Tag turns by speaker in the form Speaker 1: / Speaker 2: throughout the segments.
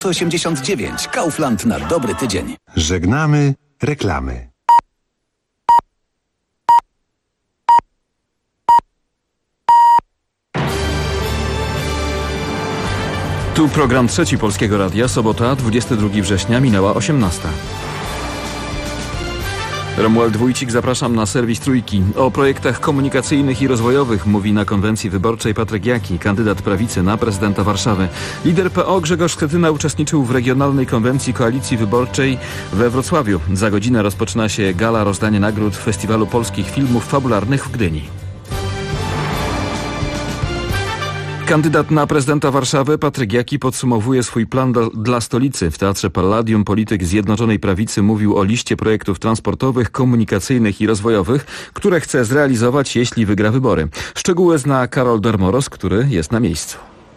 Speaker 1: 89. Kaufland na dobry tydzień.
Speaker 2: Żegnamy reklamy.
Speaker 3: Tu program Trzeci Polskiego Radia, sobota, 22 września, minęła 18. Romuald Wójcik, zapraszam na serwis Trójki. O projektach komunikacyjnych i rozwojowych mówi na konwencji wyborczej Patryk Jaki, kandydat prawicy na prezydenta Warszawy. Lider PO Grzegorz Schetyna uczestniczył w regionalnej konwencji koalicji wyborczej we Wrocławiu. Za godzinę rozpoczyna się gala rozdania nagród Festiwalu Polskich Filmów Fabularnych w Gdyni. Kandydat na prezydenta Warszawy Patryk Jaki podsumowuje swój plan dla stolicy. W Teatrze Palladium polityk Zjednoczonej Prawicy mówił o liście projektów transportowych, komunikacyjnych i rozwojowych, które chce zrealizować, jeśli wygra wybory. Szczegóły zna Karol Dermoros, który jest na miejscu.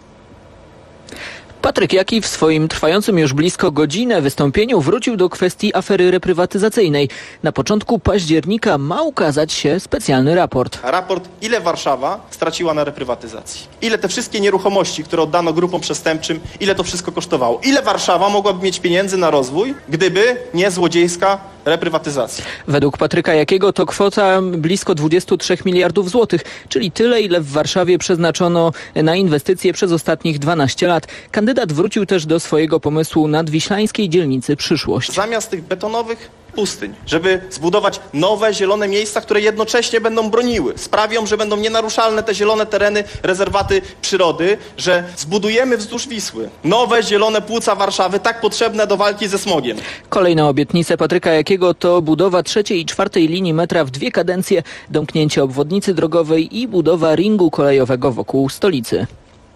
Speaker 4: Patryk Jaki w swoim trwającym już blisko godzinę wystąpieniu wrócił do kwestii afery reprywatyzacyjnej. Na początku października ma ukazać się specjalny raport.
Speaker 5: Raport, ile Warszawa straciła na reprywatyzacji. Ile te wszystkie nieruchomości, które oddano grupom przestępczym, ile to wszystko kosztowało. Ile Warszawa mogłaby mieć pieniędzy na rozwój, gdyby nie złodziejska reprywatyzacja.
Speaker 4: Według Patryka Jakiego to kwota blisko 23 miliardów złotych, czyli tyle, ile w Warszawie przeznaczono na inwestycje przez ostatnich 12 lat. Kandydat wrócił też do swojego pomysłu nadwiślańskiej dzielnicy Przyszłość.
Speaker 5: Zamiast tych betonowych pustyń, żeby zbudować nowe, zielone miejsca, które jednocześnie będą broniły. Sprawią, że będą nienaruszalne te zielone tereny, rezerwaty przyrody, że zbudujemy wzdłuż Wisły nowe, zielone płuca Warszawy, tak potrzebne do walki ze smogiem.
Speaker 4: Kolejna obietnica Patryka Jakiego to budowa 3. i 4. linii metra w 2 kadencje, domknięcie obwodnicy drogowej i budowa ringu kolejowego wokół stolicy.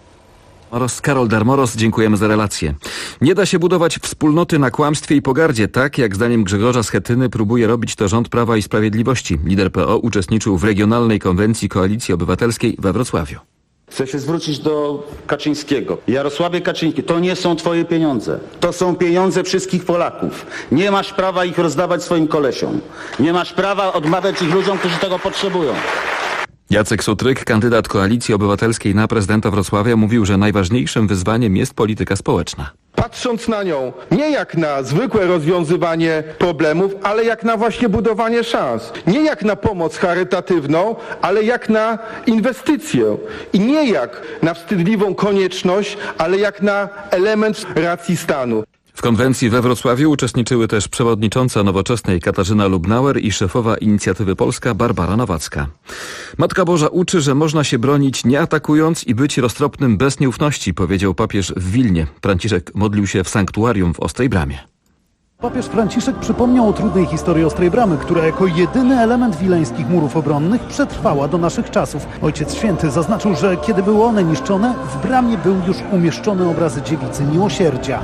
Speaker 3: Karol Dermoros, dziękujemy za relację. Nie da się budować wspólnoty na kłamstwie i pogardzie, tak jak zdaniem Grzegorza Schetyny próbuje robić to rząd Prawa i Sprawiedliwości. Lider PO uczestniczył w regionalnej konwencji Koalicji Obywatelskiej we Wrocławiu.
Speaker 6: Chcę się zwrócić do Kaczyńskiego. Jarosławie Kaczyński, to nie są twoje pieniądze. To są pieniądze wszystkich Polaków. Nie masz prawa ich rozdawać swoim kolesiom. Nie masz prawa odmawiać ich ludziom, którzy tego potrzebują.
Speaker 3: Jacek Sutryk, kandydat Koalicji Obywatelskiej na prezydenta Wrocławia, mówił, że najważniejszym wyzwaniem jest polityka społeczna.
Speaker 7: Patrząc na nią nie jak na zwykłe rozwiązywanie problemów, ale jak na właśnie budowanie szans. Nie jak na pomoc charytatywną, ale jak na inwestycję. I nie jak na wstydliwą konieczność, ale jak na element racji stanu.
Speaker 3: W konwencji we Wrocławiu uczestniczyły też przewodnicząca Nowoczesnej Katarzyna Lubnauer i szefowa Inicjatywy Polska Barbara Nowacka. Matka Boża uczy, że można się bronić nie atakując i być roztropnym bez nieufności, powiedział papież w Wilnie. Franciszek modlił się w sanktuarium w Ostrej Bramie.
Speaker 8: Papież Franciszek przypomniał o trudnej historii Ostrej Bramy, która jako jedyny element wileńskich murów obronnych przetrwała do naszych czasów. Ojciec Święty zaznaczył, że kiedy były one niszczone, w bramie był już umieszczony obraz Dziewicy Miłosierdzia.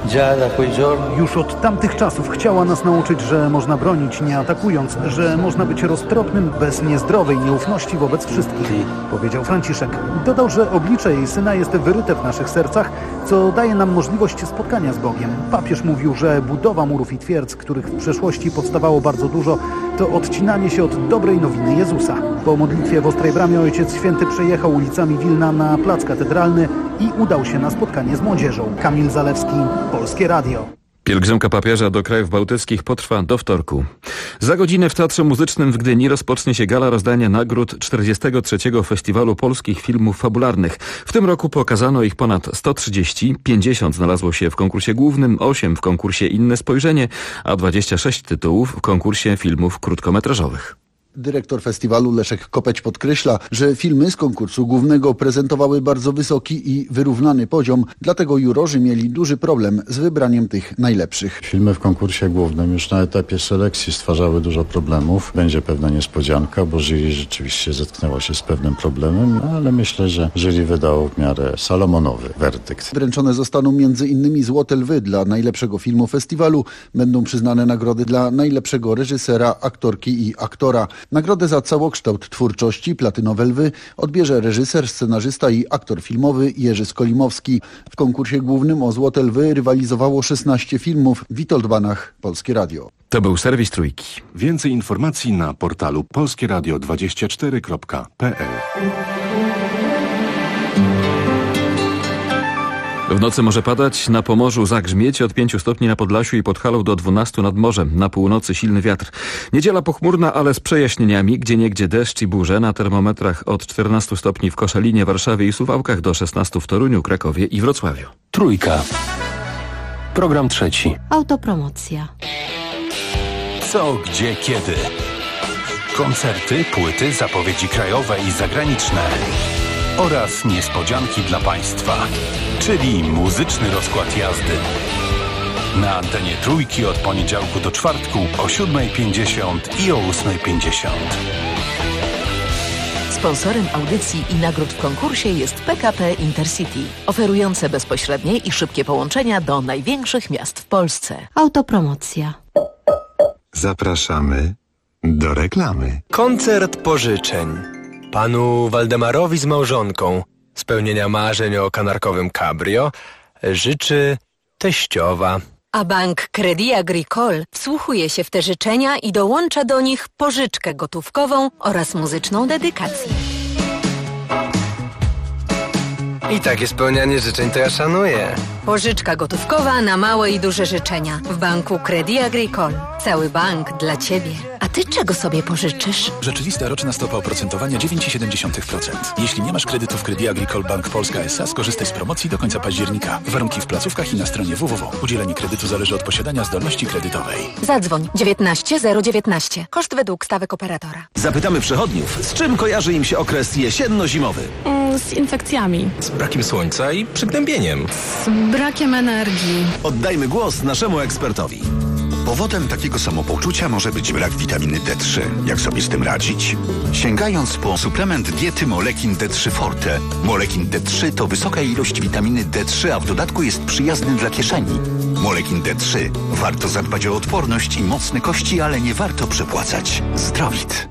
Speaker 8: Już od tamtych czasów chciała nas nauczyć, że można bronić nie atakując, że można być roztropnym bez niezdrowej nieufności wobec wszystkich, powiedział Franciszek. Dodał, że oblicze jej syna jest wyryte w naszych sercach, co daje nam możliwość spotkania z Bogiem. Papież mówił, że budowa murów i twierdz, których w przeszłości powstawało bardzo dużo, to odcinanie się od dobrej nowiny Jezusa. Po modlitwie w Ostrej Bramie Ojciec Święty przejechał ulicami Wilna na plac katedralny i udał się na spotkanie z młodzieżą. Kamil Zalewski, Polskie Radio.
Speaker 3: Pielgrzymka papieża do krajów bałtyckich potrwa do wtorku. Za godzinę w Teatrze Muzycznym w Gdyni rozpocznie się gala rozdania nagród 43. Festiwalu Polskich Filmów Fabularnych. W tym roku pokazano ich ponad 130, 50 znalazło się w konkursie głównym, 8 w konkursie Inne Spojrzenie, a 26 tytułów w konkursie filmów krótkometrażowych.
Speaker 9: Dyrektor festiwalu Leszek Kopeć podkreśla, że filmy z konkursu głównego prezentowały bardzo wysoki i wyrównany poziom, dlatego jurorzy mieli duży problem z wybraniem tych najlepszych.
Speaker 10: Filmy w konkursie głównym już na etapie selekcji stwarzały dużo problemów. Będzie pewna niespodzianka, bo jury rzeczywiście zetknęło się z pewnym problemem, ale myślę, że jury wydało w miarę salomonowy werdykt.
Speaker 9: Wręczone zostaną m.in. Złote Lwy dla najlepszego filmu festiwalu. Będą przyznane nagrody dla najlepszego reżysera, aktorki i aktora. Nagrodę za całokształt twórczości Platynowe Lwy odbierze reżyser, scenarzysta i aktor filmowy Jerzy Skolimowski. W konkursie głównym o Złote Lwy rywalizowało 16 filmów. Witold Banach, Polskie Radio.
Speaker 3: To był serwis Trójki.
Speaker 2: Więcej informacji na portalu polskieradio24.pl.
Speaker 3: W nocy może padać, na Pomorzu zagrzmieć, od 5 stopni na Podlasiu i Podhalu do 12 nad morzem. Na północy silny wiatr. Niedziela pochmurna, ale z przejaśnieniami, gdzieniegdzie deszcz i burze. Na termometrach od 14 stopni w Koszalinie, Warszawie i Suwałkach do 16 w Toruniu, Krakowie i Wrocławiu.
Speaker 11: Trójka. Program trzeci.
Speaker 12: Autopromocja.
Speaker 11: Co, gdzie, kiedy. Koncerty, płyty, zapowiedzi krajowe i zagraniczne. Oraz niespodzianki dla Państwa. Czyli muzyczny rozkład jazdy. Na antenie Trójki od poniedziałku do czwartku o 7:50 i o 8:50.
Speaker 12: Sponsorem audycji i nagród w konkursie jest PKP Intercity, oferujące bezpośrednie i szybkie połączenia do największych miast w Polsce. Autopromocja.
Speaker 2: Zapraszamy do reklamy.
Speaker 13: Koncert pożyczeń. Panu Waldemarowi z małżonką spełnienia marzeń o kanarkowym cabrio życzy teściowa.
Speaker 14: A bank Crédit Agricole wsłuchuje się w te życzenia i dołącza do nich pożyczkę gotówkową oraz muzyczną dedykację.
Speaker 13: I takie spełnianie życzeń to ja szanuję.
Speaker 14: Pożyczka gotówkowa na małe i duże życzenia w banku Crédit Agricole. Cały bank dla Ciebie. A Ty czego sobie pożyczysz?
Speaker 15: Rzeczywista roczna stopa oprocentowania 9,7%. Jeśli nie masz kredytów Crédit Agricole Bank Polska S.A., skorzystaj z promocji do końca października. Warunki w placówkach i na stronie www. Udzielenie kredytu zależy od posiadania zdolności kredytowej.
Speaker 14: Zadzwoń 19 Koszt według stawek operatora.
Speaker 1: Zapytamy przechodniów, z czym kojarzy im się okres jesienno-zimowy?
Speaker 16: Z infekcjami.
Speaker 13: Z brakiem słońca i przygnębieniem.
Speaker 16: Z brakiem energii.
Speaker 1: Oddajmy głos naszemu ekspertowi.
Speaker 17: Powodem takiego samopoczucia może być brak witaminy D3. Jak sobie z tym radzić? Sięgając po suplement diety Molekin D3 Forte. Molekin D3 to wysoka ilość witaminy D3, a w dodatku jest przyjazny dla kieszeni. Molekin D3. Warto zadbać o odporność i mocne kości, ale nie warto przepłacać. Zdrowit.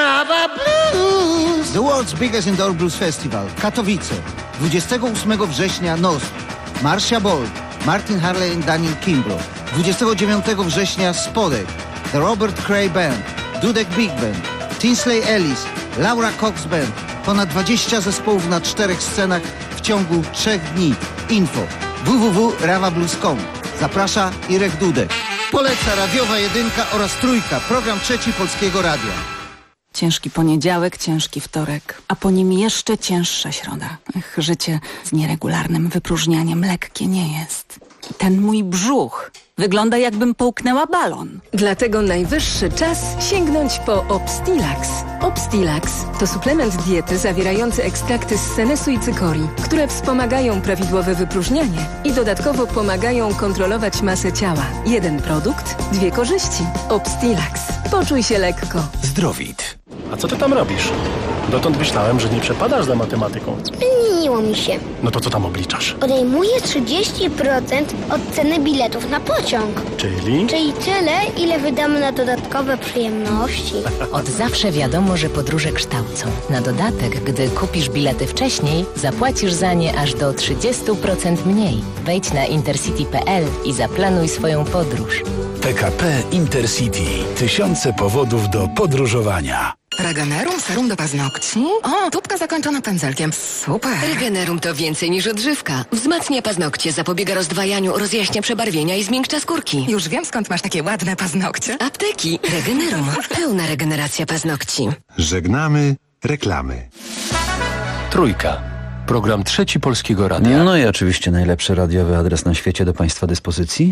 Speaker 18: The World's Biggest Indoor Blues Festival, Katowice. 28 września NOS, Marcia Bold, Martin Harley i Daniel Kimbrough. 29 września Spodek, The Robert Cray Band, Dudek Big Band, Tinsley Ellis, Laura Cox Band. Ponad 20 zespołów na 4 scenach w ciągu 3 dni. Info www.rawablues.com. Zaprasza Irek Dudek. Poleca radiowa jedynka oraz Trójka, program trzeci Polskiego Radia.
Speaker 19: Ciężki poniedziałek, ciężki wtorek, a po nim jeszcze cięższa środa. Życie z nieregularnym wypróżnianiem lekkie nie jest. I ten mój brzuch wygląda, jakbym połknęła balon.
Speaker 20: Dlatego najwyższy czas sięgnąć po Obstilax. Obstilax to suplement diety zawierający ekstrakty z senesu i cykorii, które wspomagają prawidłowe wypróżnianie i dodatkowo pomagają kontrolować masę ciała. Jeden produkt, 2 korzyści. Obstilax. Poczuj się lekko.
Speaker 11: Zdrowit. A co ty tam robisz? Dotąd myślałem, że nie przepadasz za matematyką.
Speaker 21: Zmieniło mi się.
Speaker 11: No to co tam obliczasz?
Speaker 21: Odejmuję 30% od ceny biletów na pociąg.
Speaker 11: Czyli?
Speaker 21: Czyli tyle, ile wydamy na dodatkowe przyjemności.
Speaker 22: Od zawsze wiadomo, że podróże kształcą. Na dodatek, gdy kupisz bilety wcześniej, zapłacisz za nie aż do 30% mniej. Wejdź na intercity.pl i zaplanuj swoją podróż.
Speaker 15: PKP Intercity. Tysiące powodów do podróżowania.
Speaker 23: Regenerum serum do paznokci? O, tubka zakończona pędzelkiem. Super.
Speaker 24: Regenerum to więcej niż odżywka. Wzmacnia paznokcie, zapobiega rozdwajaniu, rozjaśnia przebarwienia i zmiękcza skórki.
Speaker 23: Już wiem, skąd masz takie ładne paznokcie.
Speaker 24: Apteki. Regenerum. Pełna regeneracja paznokci.
Speaker 2: Żegnamy reklamy.
Speaker 11: Trójka. Program trzeci Polskiego Radia.
Speaker 1: No i oczywiście najlepszy radiowy adres na świecie do Państwa dyspozycji.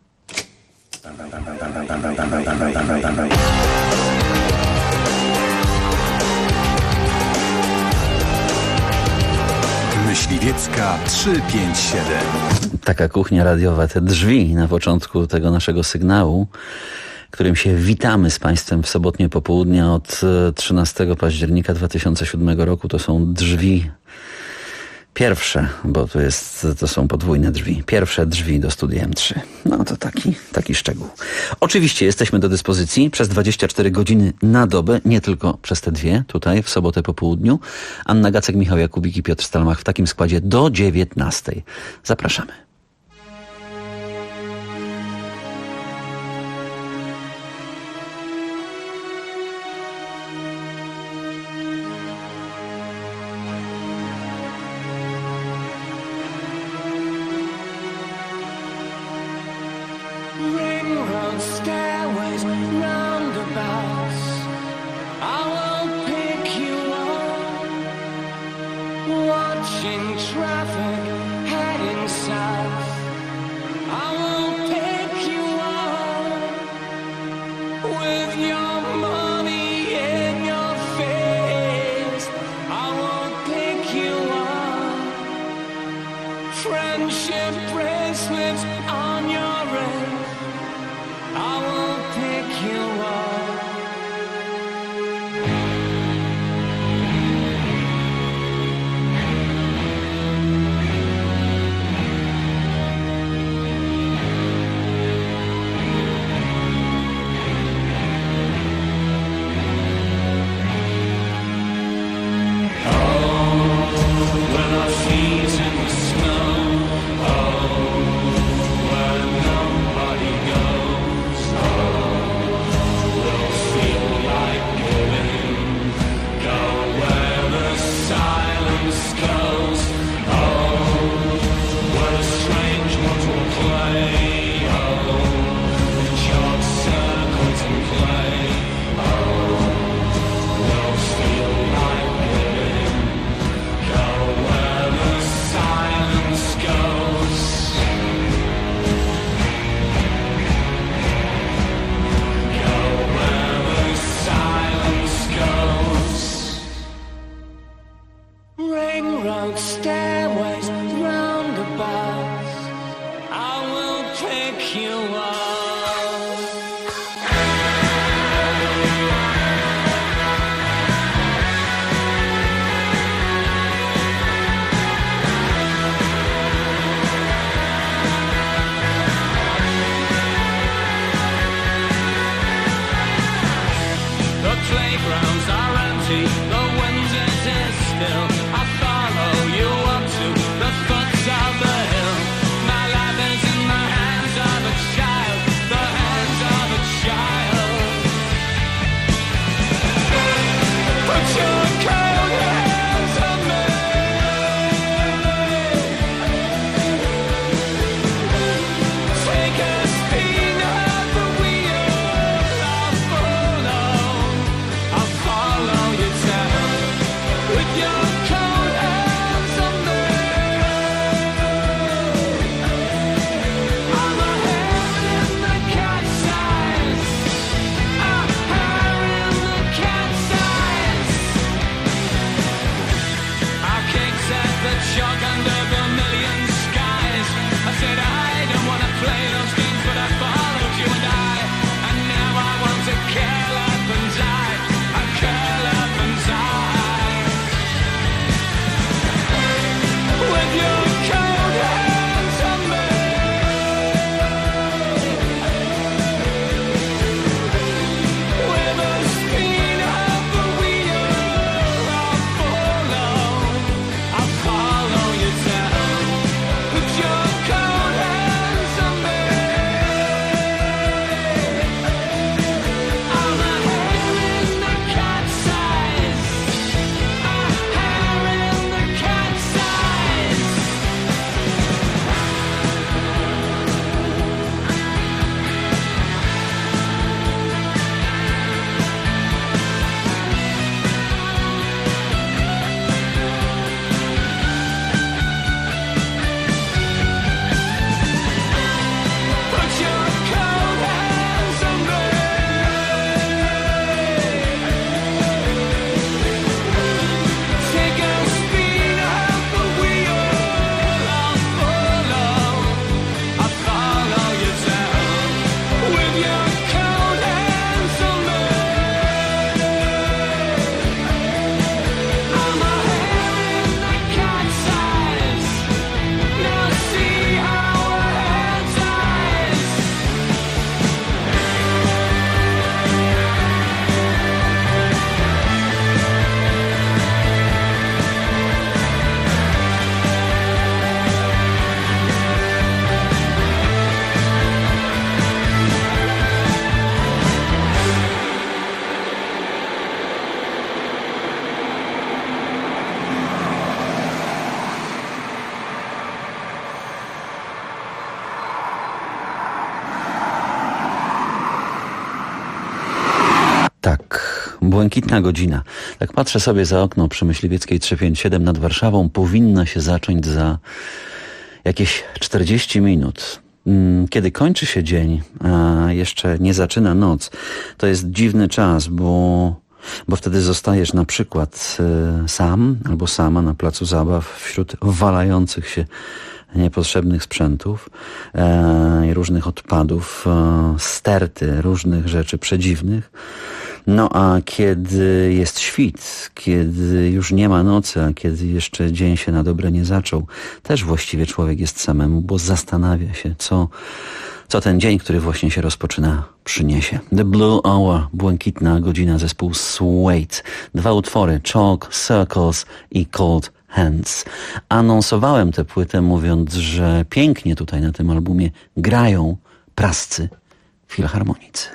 Speaker 15: Myśliwiecka 357.
Speaker 1: Taka kuchnia radiowa, te drzwi na początku tego naszego sygnału, którym się witamy z Państwem w sobotnie popołudnie od 13 października 2007 roku. To są drzwi pierwsze, bo to są podwójne drzwi. Pierwsze drzwi do Studia M3. No to taki szczegół. Oczywiście jesteśmy do dyspozycji przez 24 godziny na dobę, nie tylko przez te 2 tutaj w sobotę po południu. Anna Gacek, Michał Jakubik i Piotr Stalmach w takim składzie do 19. Zapraszamy.
Speaker 4: Ring road, stairways, roundabouts. I will pick you up. Watching traffic heading south. I will pick you up. With your money in your face, I will pick you up. Friendship bracelets on your wrist, I will pick you up. When our feet in the snow, oh, where nobody goes, oh, we'll feel like giving, go where the silence goes, oh, what a strange mortal play, oh, short circles and play, oh, we'll feel like giving, go where the silence goes. Go where the silence goes. Ring road, stairways, roundabouts. I will pick you up. The playgrounds are empty, the wind is still. I follow you up to the foot of the hill. My life is in the hands of a child.
Speaker 1: błękitna godzina. Tak patrzę sobie za okno przy Myśliwieckiej 357 nad Warszawą. Powinna się zacząć za jakieś 40 minut. Kiedy kończy się dzień, a jeszcze nie zaczyna noc, to jest dziwny czas, bo wtedy zostajesz na przykład sam albo sama na placu zabaw wśród walających się niepotrzebnych sprzętów i różnych odpadów, sterty różnych rzeczy przedziwnych. No a kiedy jest świt, kiedy już nie ma nocy, a kiedy jeszcze dzień się na dobre nie zaczął, też właściwie człowiek jest samemu, bo zastanawia się, co ten dzień, który właśnie się rozpoczyna, przyniesie. The Blue Hour, błękitna godzina, zespół Suede. 2 utwory, Chalk, Circles i Cold Hands. Anonsowałem tę płytę mówiąc, że pięknie tutaj na tym albumie grają prascy filharmonicy.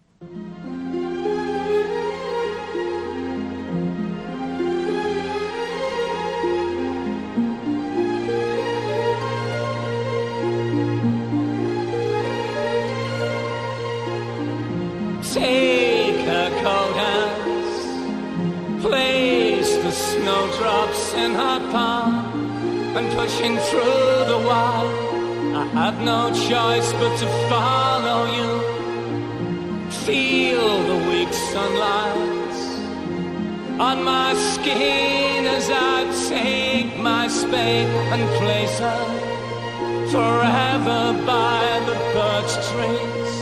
Speaker 4: Take her cold hands, place the snowdrops in her palm, and pushing through the wild, I have no choice but to follow you. Feel the weak sunlight on my skin as I take my spade and place her forever by the birch trees.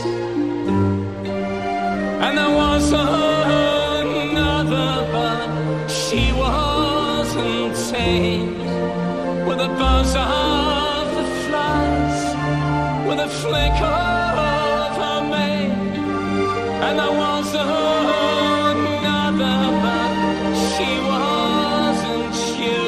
Speaker 4: And there was another, but she wasn't tame. With a buzz of the flies, with a flick of her mane. And there was another, but she wasn't you.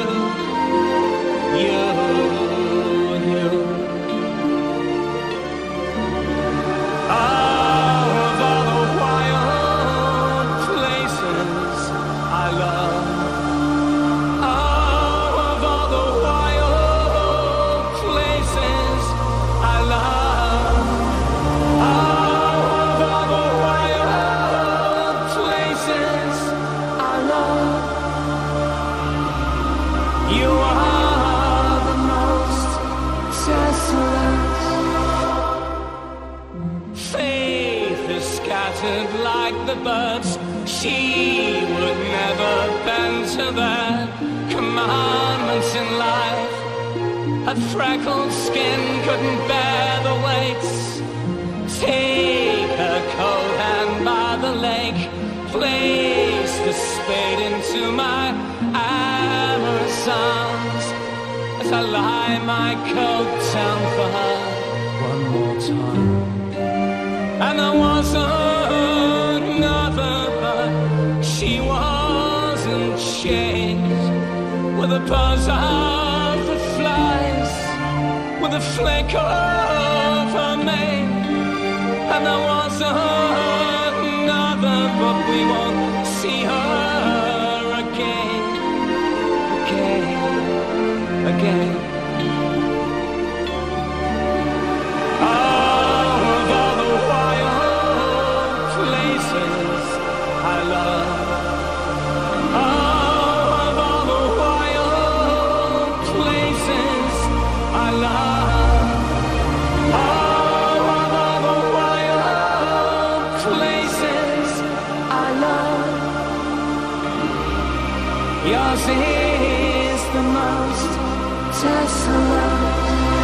Speaker 4: Birds, she would never bend to their commandments in life. Her freckled skin couldn't bear the weights. Take her cold hand by the lake, place the spade into my amorous arms as I lie my coat down for her one more time. And there was another, but she wasn't changed. With a buzz of the flies, with a flick of her mane. And there was another, but we won't see her again, again. Yours is the most desolate.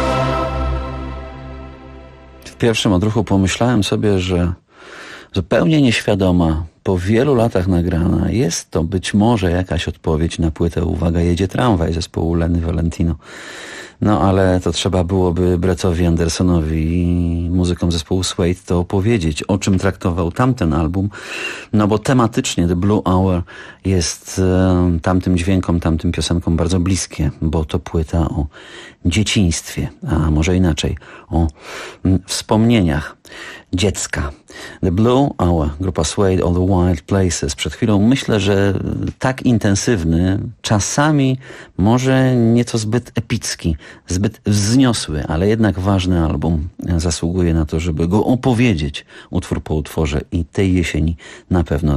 Speaker 1: W pierwszym odruchu pomyślałem sobie, że zupełnie nieświadoma, po wielu latach nagrana, jest to być może jakaś odpowiedź na płytę Uwaga, jedzie tramwaj zespołu Lenny Valentino. No ale to trzeba byłoby Brettowi Andersonowi i muzykom zespołu Suede to opowiedzieć, o czym traktował tamten album, no bo tematycznie The Blue Hour jest tamtym dźwiękom, tamtym piosenkom bardzo bliskie, bo to płyta o dzieciństwie, a może inaczej, o wspomnieniach dziecka. The Blue Hour, grupa Suede, All the Wild Places. Przed chwilą myślę, że tak intensywny, czasami może nieco zbyt epicki, zbyt wzniosły, ale jednak ważny album zasługuje na to, żeby go opowiedzieć utwór po utworze i tej jesieni na pewno to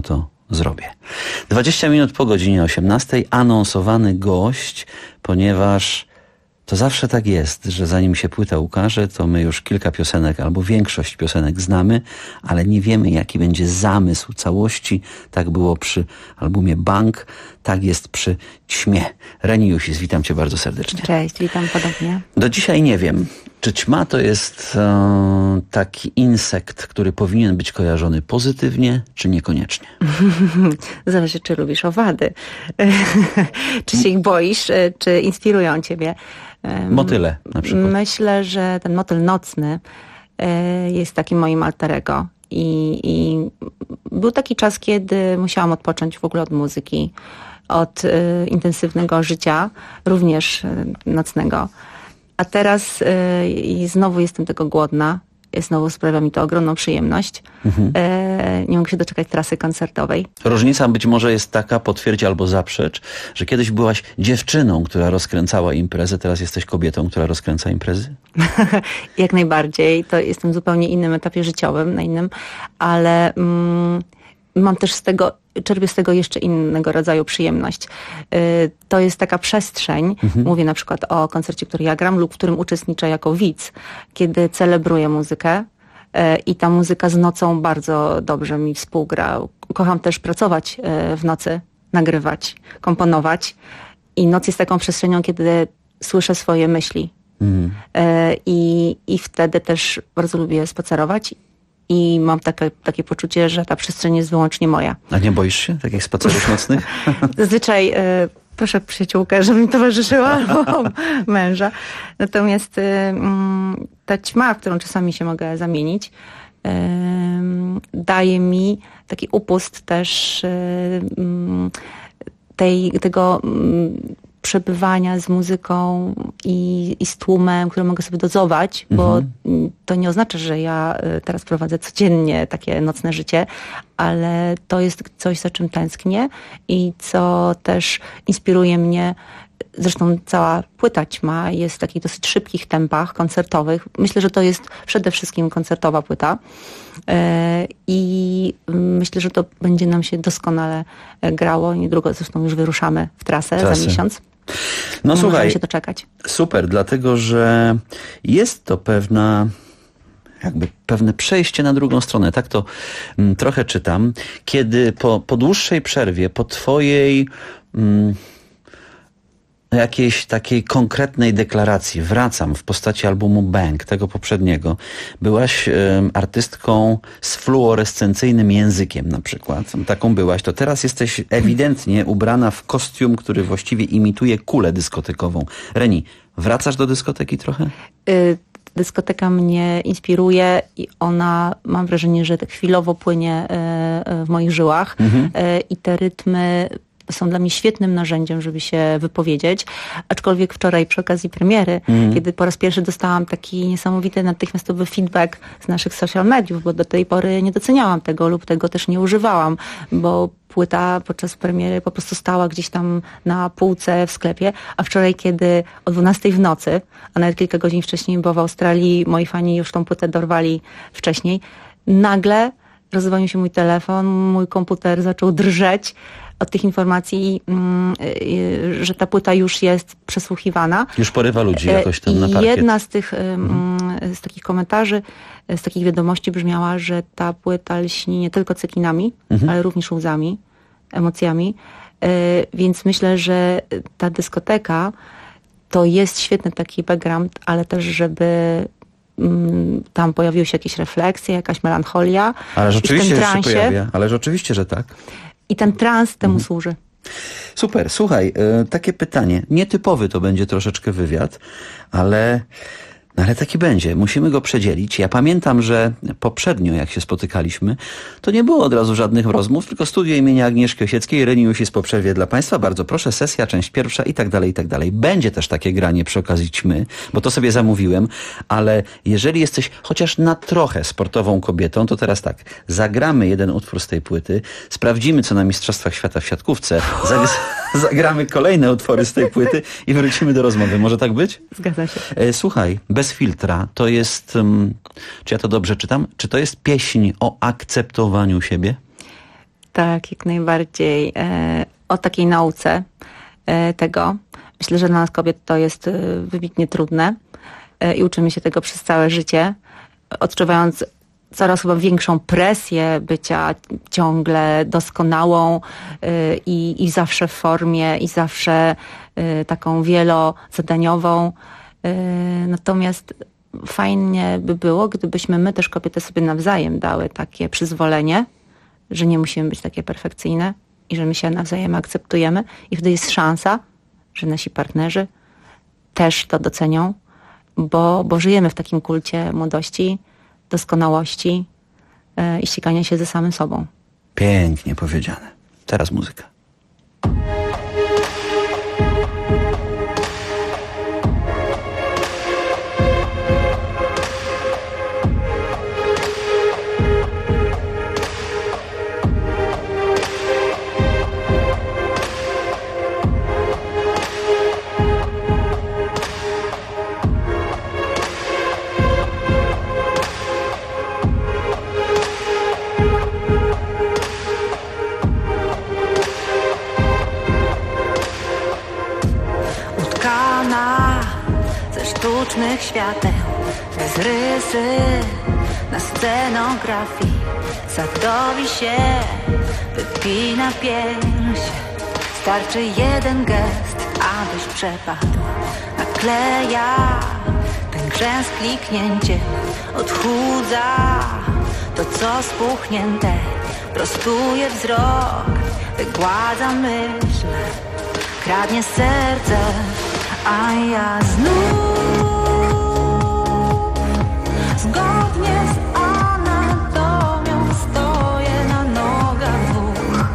Speaker 1: zrobię. 20 minut po godzinie 18 anonsowany gość, ponieważ to zawsze tak jest, że zanim się płyta ukaże, to my już kilka piosenek albo większość piosenek znamy, ale nie wiemy, jaki będzie zamysł całości. Tak było przy albumie Bank, tak jest przy Ćmie. Reni Jusis, witam cię bardzo serdecznie.
Speaker 5: Cześć, witam podobnie.
Speaker 1: Do dzisiaj nie wiem, czy ćma to jest taki insekt, który powinien być kojarzony pozytywnie, czy niekoniecznie?
Speaker 5: Zależy, czy lubisz owady. Czy się ich boisz, czy inspirują ciebie.
Speaker 1: Motyle na przykład.
Speaker 5: Myślę, że ten motyl nocny jest takim moim alter ego. I był taki czas, kiedy musiałam odpocząć w ogóle od muzyki, od intensywnego życia, również nocnego. A teraz i znowu jestem tego głodna. Znowu sprawia mi to ogromną przyjemność. Nie mogę się doczekać trasy koncertowej.
Speaker 1: Różnica być może jest taka, potwierdź albo zaprzecz, że kiedyś byłaś dziewczyną, która rozkręcała imprezę, teraz jesteś kobietą, która rozkręca imprezy?
Speaker 5: Jak najbardziej. To jestem w zupełnie innym etapie życiowym, na innym, ale mam też czerpię z tego jeszcze innego rodzaju przyjemność. To jest taka przestrzeń, mówię na przykład o koncercie, który ja gram lub w którym uczestniczę jako widz, kiedy celebruję muzykę i ta muzyka z nocą bardzo dobrze mi współgra. Kocham też pracować w nocy, nagrywać, komponować i noc jest taką przestrzenią, kiedy słyszę swoje myśli. I wtedy też bardzo lubię spacerować. I mam takie poczucie, że ta przestrzeń jest wyłącznie moja.
Speaker 1: A nie boisz się takich spacerów nocnych?
Speaker 5: Zazwyczaj proszę przyjaciółkę, żeby mi towarzyszyła, albo męża. Natomiast ta ćma, w którą czasami się mogę zamienić, daje mi taki upust też tego przebywania z muzyką i z tłumem, który mogę sobie dozować, bo to nie oznacza, że ja teraz prowadzę codziennie takie nocne życie, ale to jest coś, za czym tęsknię i co też inspiruje mnie. Zresztą cała płyta Ćma jest w takich dosyć szybkich tempach koncertowych. Myślę, że to jest przede wszystkim koncertowa płyta i myślę, że to będzie nam się doskonale grało. Niedługo zresztą już wyruszamy w trasę. Za miesiąc.
Speaker 1: No słuchaj,
Speaker 5: możemy się doczekać.
Speaker 1: Super, dlatego że jest to pewne przejście na drugą stronę. Tak to trochę czytam. Kiedy po dłuższej przerwie, po twojej jakiejś takiej konkretnej deklaracji wracam w postaci albumu Bang, tego poprzedniego. Byłaś artystką z fluorescencyjnym językiem na przykład. Taką byłaś. To teraz jesteś ewidentnie ubrana w kostium, który właściwie imituje kulę dyskotekową. Reni, wracasz do dyskoteki trochę?
Speaker 5: Dyskoteka mnie inspiruje i ona, mam wrażenie, że tak chwilowo płynie w moich żyłach i te rytmy są dla mnie świetnym narzędziem, żeby się wypowiedzieć. Aczkolwiek wczoraj przy okazji premiery, kiedy po raz pierwszy dostałam taki niesamowity, natychmiastowy feedback z naszych social mediów, bo do tej pory nie doceniałam tego lub tego też nie używałam, bo płyta podczas premiery po prostu stała gdzieś tam na półce w sklepie, a wczoraj, kiedy o 12 w nocy, a nawet kilka godzin wcześniej, bo w Australii moi fani już tą płytę dorwali wcześniej, nagle rozdzwonił się mój telefon, mój komputer zaczął drżeć od tych informacji, że ta płyta już jest przesłuchiwana.
Speaker 1: Już porywa ludzi jakoś tam na parkiet.
Speaker 5: Jedna z takich komentarzy, z takich wiadomości brzmiała, że ta płyta lśni nie tylko cekinami, ale również łzami, emocjami. Więc myślę, że ta dyskoteka to jest świetny taki background, ale też żeby tam pojawiły się jakieś refleksje, jakaś melancholia.
Speaker 1: Ale rzeczywiście się pojawia. Ale rzeczywiście, że tak.
Speaker 5: I ten trans temu służy.
Speaker 1: Super. Słuchaj, takie pytanie. Nietypowy to będzie troszeczkę wywiad, ale taki będzie. Musimy go przedzielić. Ja pamiętam, że poprzednio, jak się spotykaliśmy, to nie było od razu żadnych rozmów, tylko studio imienia Agnieszki Osieckiej, Reni Jusis po przerwie dla Państwa. Bardzo proszę, sesja, część pierwsza i tak dalej, i tak dalej. Będzie też takie granie przy okazji ćmy, bo to sobie zamówiłem, ale jeżeli jesteś chociaż na trochę sportową kobietą, to teraz tak, zagramy jeden utwór z tej płyty, sprawdzimy, co na Mistrzostwach Świata w siatkówce, zagramy kolejne utwory z tej płyty i wrócimy do rozmowy. Może tak być?
Speaker 5: Zgadza się.
Speaker 1: Słuchaj, Bez filtra to jest, czy ja to dobrze czytam, czy to jest pieśń o akceptowaniu siebie?
Speaker 5: Tak, jak najbardziej. O takiej nauce tego. Myślę, że dla nas kobiet to jest wybitnie trudne i uczymy się tego przez całe życie, odczuwając coraz chyba większą presję bycia ciągle doskonałą i zawsze w formie i zawsze taką wielozadaniową. Natomiast fajnie by było, gdybyśmy my też kobiety sobie nawzajem dały takie przyzwolenie, że nie musimy być takie perfekcyjne i że my się nawzajem akceptujemy i wtedy jest szansa, że nasi partnerzy też to docenią, bo żyjemy w takim kulcie młodości, doskonałości i ścigania się ze samym sobą.
Speaker 1: Pięknie powiedziane. Teraz muzyka.
Speaker 6: Sztucznych świateł, bez rysy na scenografii. Sadowi się wypina pierś. Starczy jeden gest, abyś przepadł. Nakleja ten grzęs kliknięciem. Odchudza to, co spuchnięte. Prostuje wzrok, wygładza myśl. Kradnie serce, a ja znów zgodnie z anatomią stoję na nogach dwóch.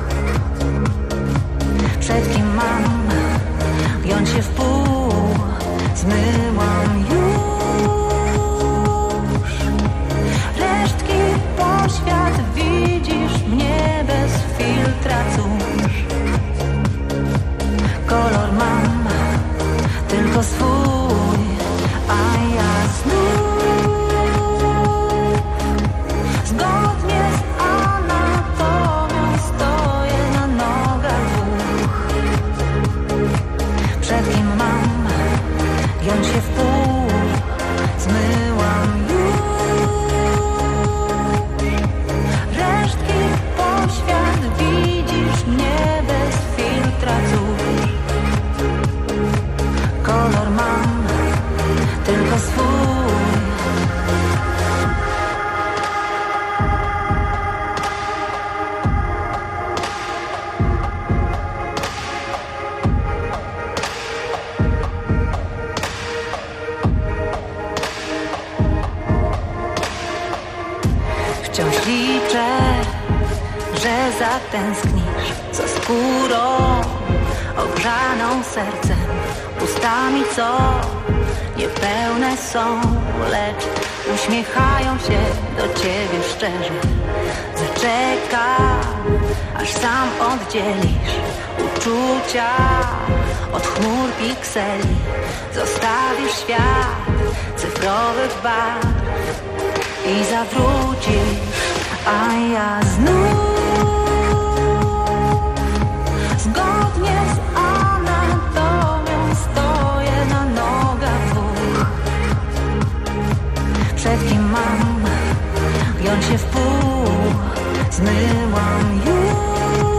Speaker 6: Przed kim mam giąć się w pół, zmyłam już resztki poświat. Widzisz mnie bez filtra, cóż, kolor mam tylko swój, a ja znów zgodnie z anatomią stoję na nogach dwóch. Przed kim mam giąć się w pół, zmyłam już resztki poświat. Widzisz mnie bez filtra, cóż, kolor mam tylko swój. Wciąż liczę, że zatęsknisz za skórą ogrzaną sercem, ustami, co niepełne są, lecz uśmiechają się do ciebie szczerze. Zaczekam, aż sam oddzielisz uczucia od chmur pikseli. Zostawisz świat cyfrowych barw i zawrócisz, a ja znów zgodnie z anatomią stoję na nogach dwóch. Przed kim mam giąć się w pół, zmyłam już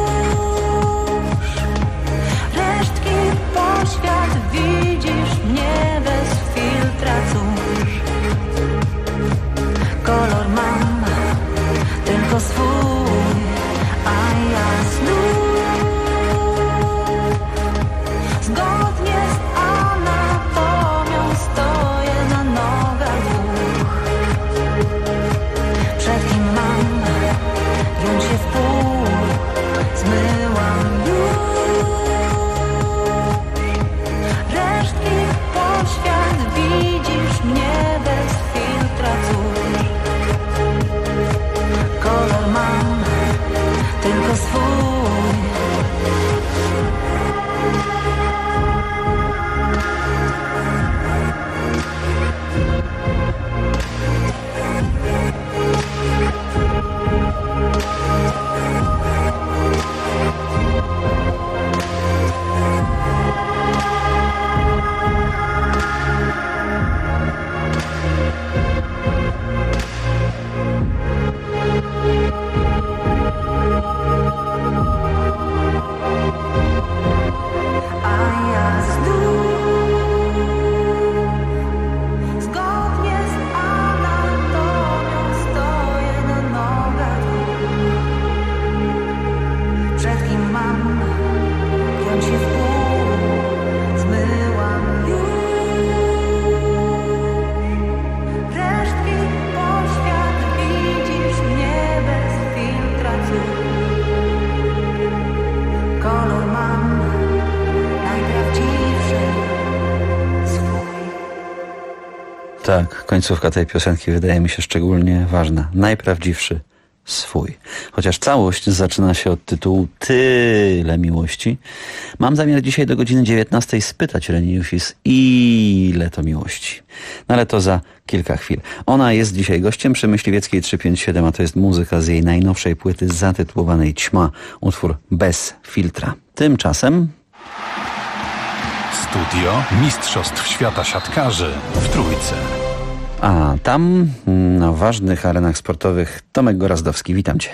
Speaker 6: resztki poświat. Widzisz mnie bez filtra, cóż, kolor mam tylko swój, a ja znów zgodnie z anatomią stoję na nogach dwóch. Przed kim mam giąć się w pół,
Speaker 1: Tak, końcówka tej piosenki wydaje mi się szczególnie ważna. Najprawdziwszy swój. Chociaż całość zaczyna się od tytułu Tyle miłości. Mam zamiar dzisiaj do godziny 19 spytać Reni Jusis, ile to miłości. No ale to za kilka chwil. Ona jest dzisiaj gościem przy Myśliwieckiej 357, a to jest muzyka z jej najnowszej płyty zatytułowanej Ćma. Utwór Bez filtra. Tymczasem...
Speaker 11: Studio Mistrzostw Świata Siatkarzy w Trójce.
Speaker 1: A tam na ważnych arenach sportowych Tomek Gorazdowski. Witam Cię.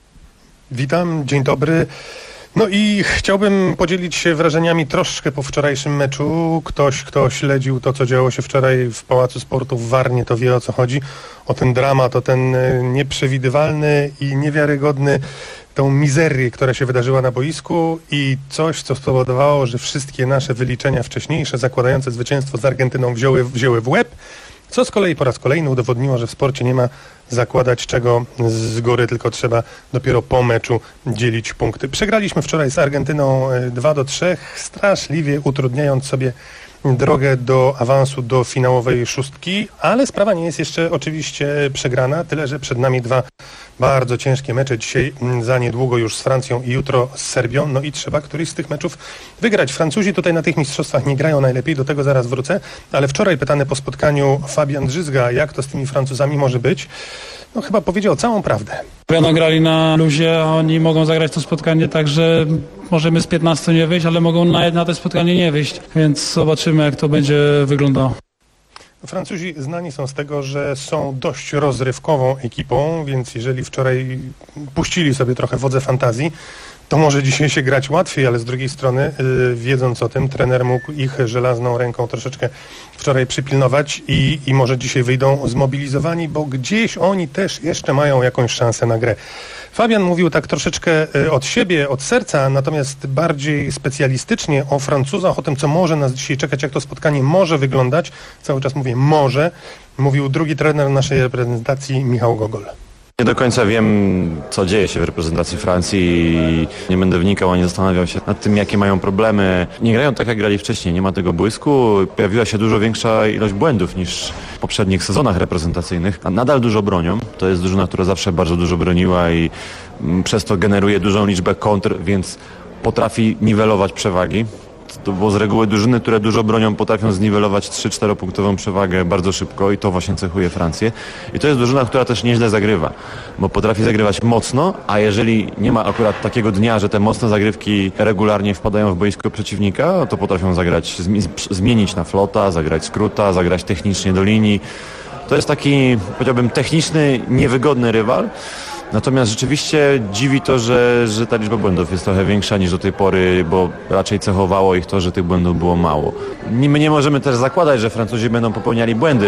Speaker 7: Witam, dzień dobry. No i chciałbym podzielić się wrażeniami troszkę po wczorajszym meczu. Ktoś, kto śledził to, co działo się wczoraj w Pałacu Sportu w Warnie, to wie, o co chodzi. O ten dramat, o ten nieprzewidywalny i niewiarygodny, tą mizerię, która się wydarzyła na boisku i coś, co spowodowało, że wszystkie nasze wyliczenia wcześniejsze zakładające zwycięstwo z Argentyną wzięły w łeb. Co z kolei po raz kolejny udowodniło, że w sporcie nie ma zakładać czego z góry, tylko trzeba dopiero po meczu dzielić punkty. Przegraliśmy wczoraj z Argentyną 2-3, straszliwie utrudniając sobie drogę do awansu do finałowej szóstki, ale sprawa nie jest jeszcze oczywiście przegrana, tyle że przed nami dwa bardzo ciężkie mecze. Dzisiaj za niedługo już z Francją i jutro z Serbią. No i trzeba któryś z tych meczów wygrać. Francuzi tutaj na tych mistrzostwach nie grają najlepiej, do tego zaraz wrócę, ale wczoraj pytany po spotkaniu Fabian Drzyzga, jak to z tymi Francuzami może być, no chyba powiedział całą prawdę.
Speaker 8: Będą grali na luzie, a oni mogą zagrać to spotkanie tak, że możemy z 15 nie wyjść, ale mogą na to spotkanie nie wyjść, więc zobaczymy, jak to będzie wyglądało.
Speaker 7: Francuzi znani są z tego, że są dość rozrywkową ekipą, więc jeżeli wczoraj puścili sobie trochę wodze fantazji, to może dzisiaj się grać łatwiej, ale z drugiej strony, wiedząc o tym, trener mógł ich żelazną ręką troszeczkę wczoraj przypilnować i może dzisiaj wyjdą zmobilizowani, bo gdzieś oni też jeszcze mają jakąś szansę na grę. Fabian mówił tak troszeczkę od siebie, od serca, natomiast bardziej specjalistycznie o Francuzach, o tym, co może nas dzisiaj czekać, jak to spotkanie może wyglądać. Cały czas mówię może. Mówił drugi trener naszej reprezentacji, Michał Gogol.
Speaker 9: Nie do końca wiem, co dzieje się w reprezentacji Francji i nie będę wnikał ani zastanawiał się nad tym, jakie mają problemy. Nie grają tak, jak grali wcześniej, nie ma tego błysku. Pojawiła się dużo większa ilość błędów niż w poprzednich sezonach reprezentacyjnych. A nadal dużo bronią. To jest drużyna, która zawsze bardzo dużo broniła i przez to generuje dużą liczbę kontr, więc potrafi niwelować przewagi. Bo z reguły drużyny, które dużo bronią, potrafią zniwelować 3-4 punktową przewagę bardzo szybko i to właśnie cechuje Francję. I to jest drużyna, która też nieźle zagrywa, bo potrafi zagrywać mocno, a jeżeli nie ma akurat takiego dnia, że te mocne zagrywki regularnie wpadają w boisko przeciwnika, to potrafią zagrać, zmienić na flota, zagrać skróta, zagrać technicznie do linii. To jest taki, powiedziałbym, techniczny, niewygodny rywal. Natomiast rzeczywiście dziwi to, że ta liczba błędów jest trochę większa niż do tej pory, bo raczej cechowało ich to, że tych błędów było mało. My nie możemy też zakładać, że Francuzi będą popełniali błędy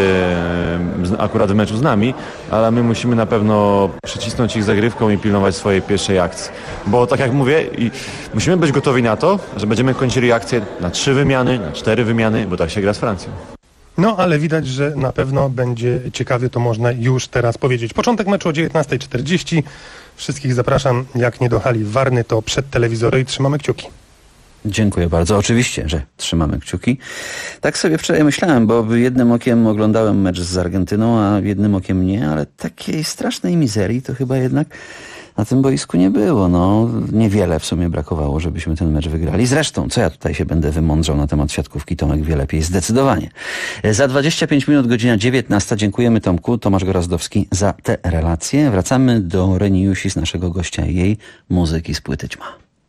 Speaker 9: akurat w meczu z nami, ale my musimy na pewno przycisnąć ich zagrywką i pilnować swojej pierwszej akcji. Bo tak jak mówię, musimy być gotowi na to, że będziemy kończyli akcję na 3 wymiany, na 4 wymiany, bo tak się gra z Francją.
Speaker 7: No, ale widać, że na pewno będzie ciekawie, to można już teraz powiedzieć. Początek meczu o 19:40. Wszystkich zapraszam, jak nie do hali Warny, to przed telewizory i trzymamy kciuki.
Speaker 1: Dziękuję bardzo. Oczywiście, że trzymamy kciuki. Tak sobie wczoraj myślałem, bo jednym okiem oglądałem mecz z Argentyną, a jednym okiem nie, ale takiej strasznej mizerii to chyba jednak na tym boisku nie było. No, niewiele w sumie brakowało, żebyśmy ten mecz wygrali. Zresztą, co ja tutaj się będę wymądrzał na temat siatkówki, Tomek wie lepiej, zdecydowanie. Za 25 minut, godzina 19. Dziękujemy Tomku, Tomasz Gorazdowski, za te relacje. Wracamy do Reni Jusis, naszego gościa, i jej muzyki z płyty Ćma.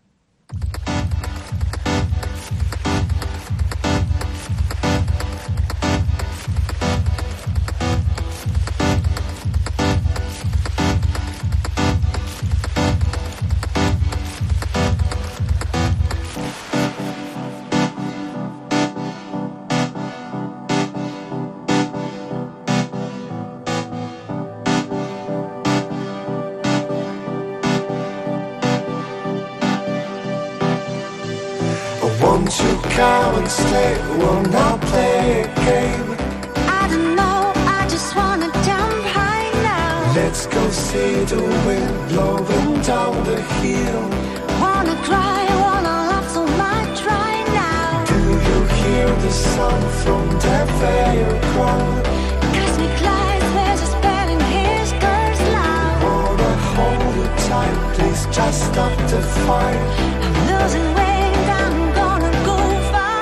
Speaker 10: Won't you come and stay? We'll not play a game.
Speaker 6: I don't know, I just wanna jump high now.
Speaker 10: Let's go see the wind blowing down the hill.
Speaker 6: Wanna cry, wanna laugh so much right now.
Speaker 10: Do you hear the sound from the fair crowd?
Speaker 6: Seismic lights, there's a spell in his curse love.
Speaker 10: Wanna hold you tight, please just stop the fight.
Speaker 6: I'm losing weight, I'm gonna go far.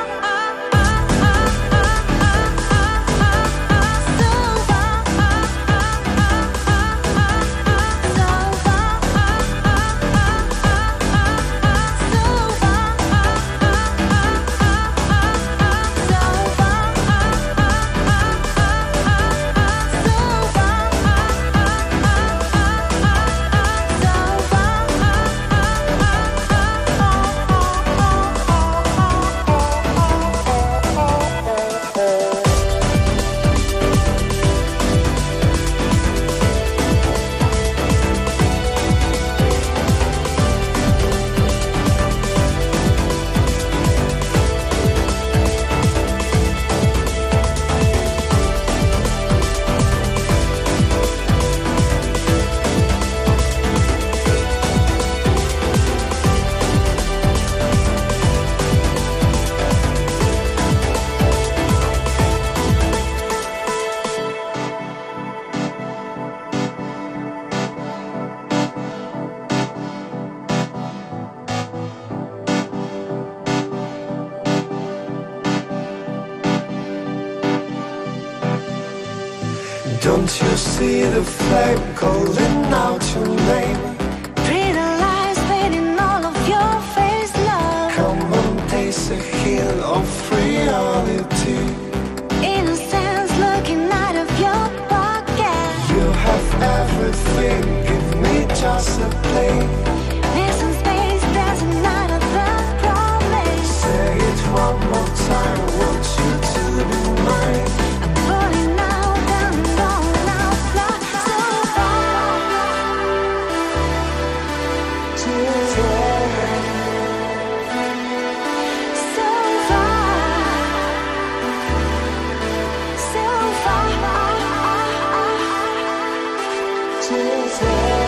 Speaker 10: Don't you see the flame calling out your name?
Speaker 6: Pretty lies fading all of your face, love.
Speaker 10: Come on, taste the heel of reality.
Speaker 6: Innocence looking out of your pocket.
Speaker 10: You have everything, give me just a play.
Speaker 6: Missing space, there's another promise.
Speaker 10: Say it one more time, want you to be mine.
Speaker 6: I'm falling out, down and going out, fly so far. So far. So far. So far.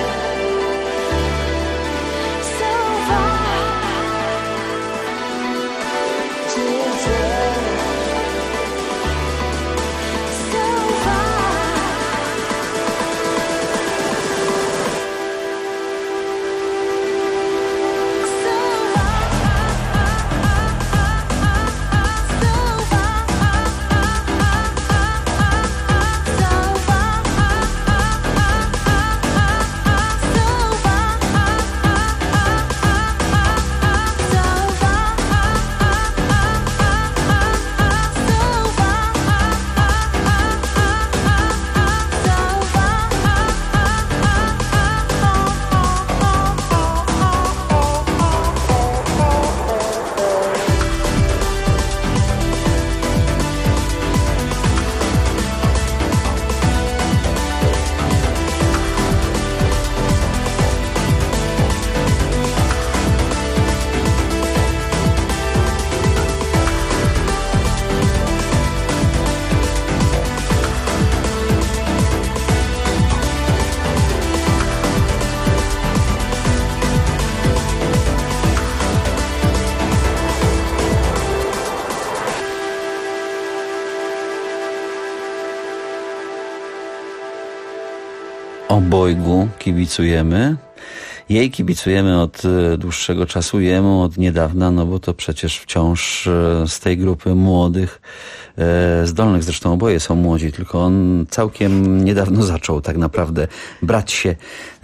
Speaker 1: Obojgu kibicujemy. Jej kibicujemy od dłuższego czasu, jemu od niedawna, no bo to przecież wciąż z tej grupy młodych, zdolnych, zresztą oboje są młodzi, tylko on całkiem niedawno zaczął tak naprawdę brać się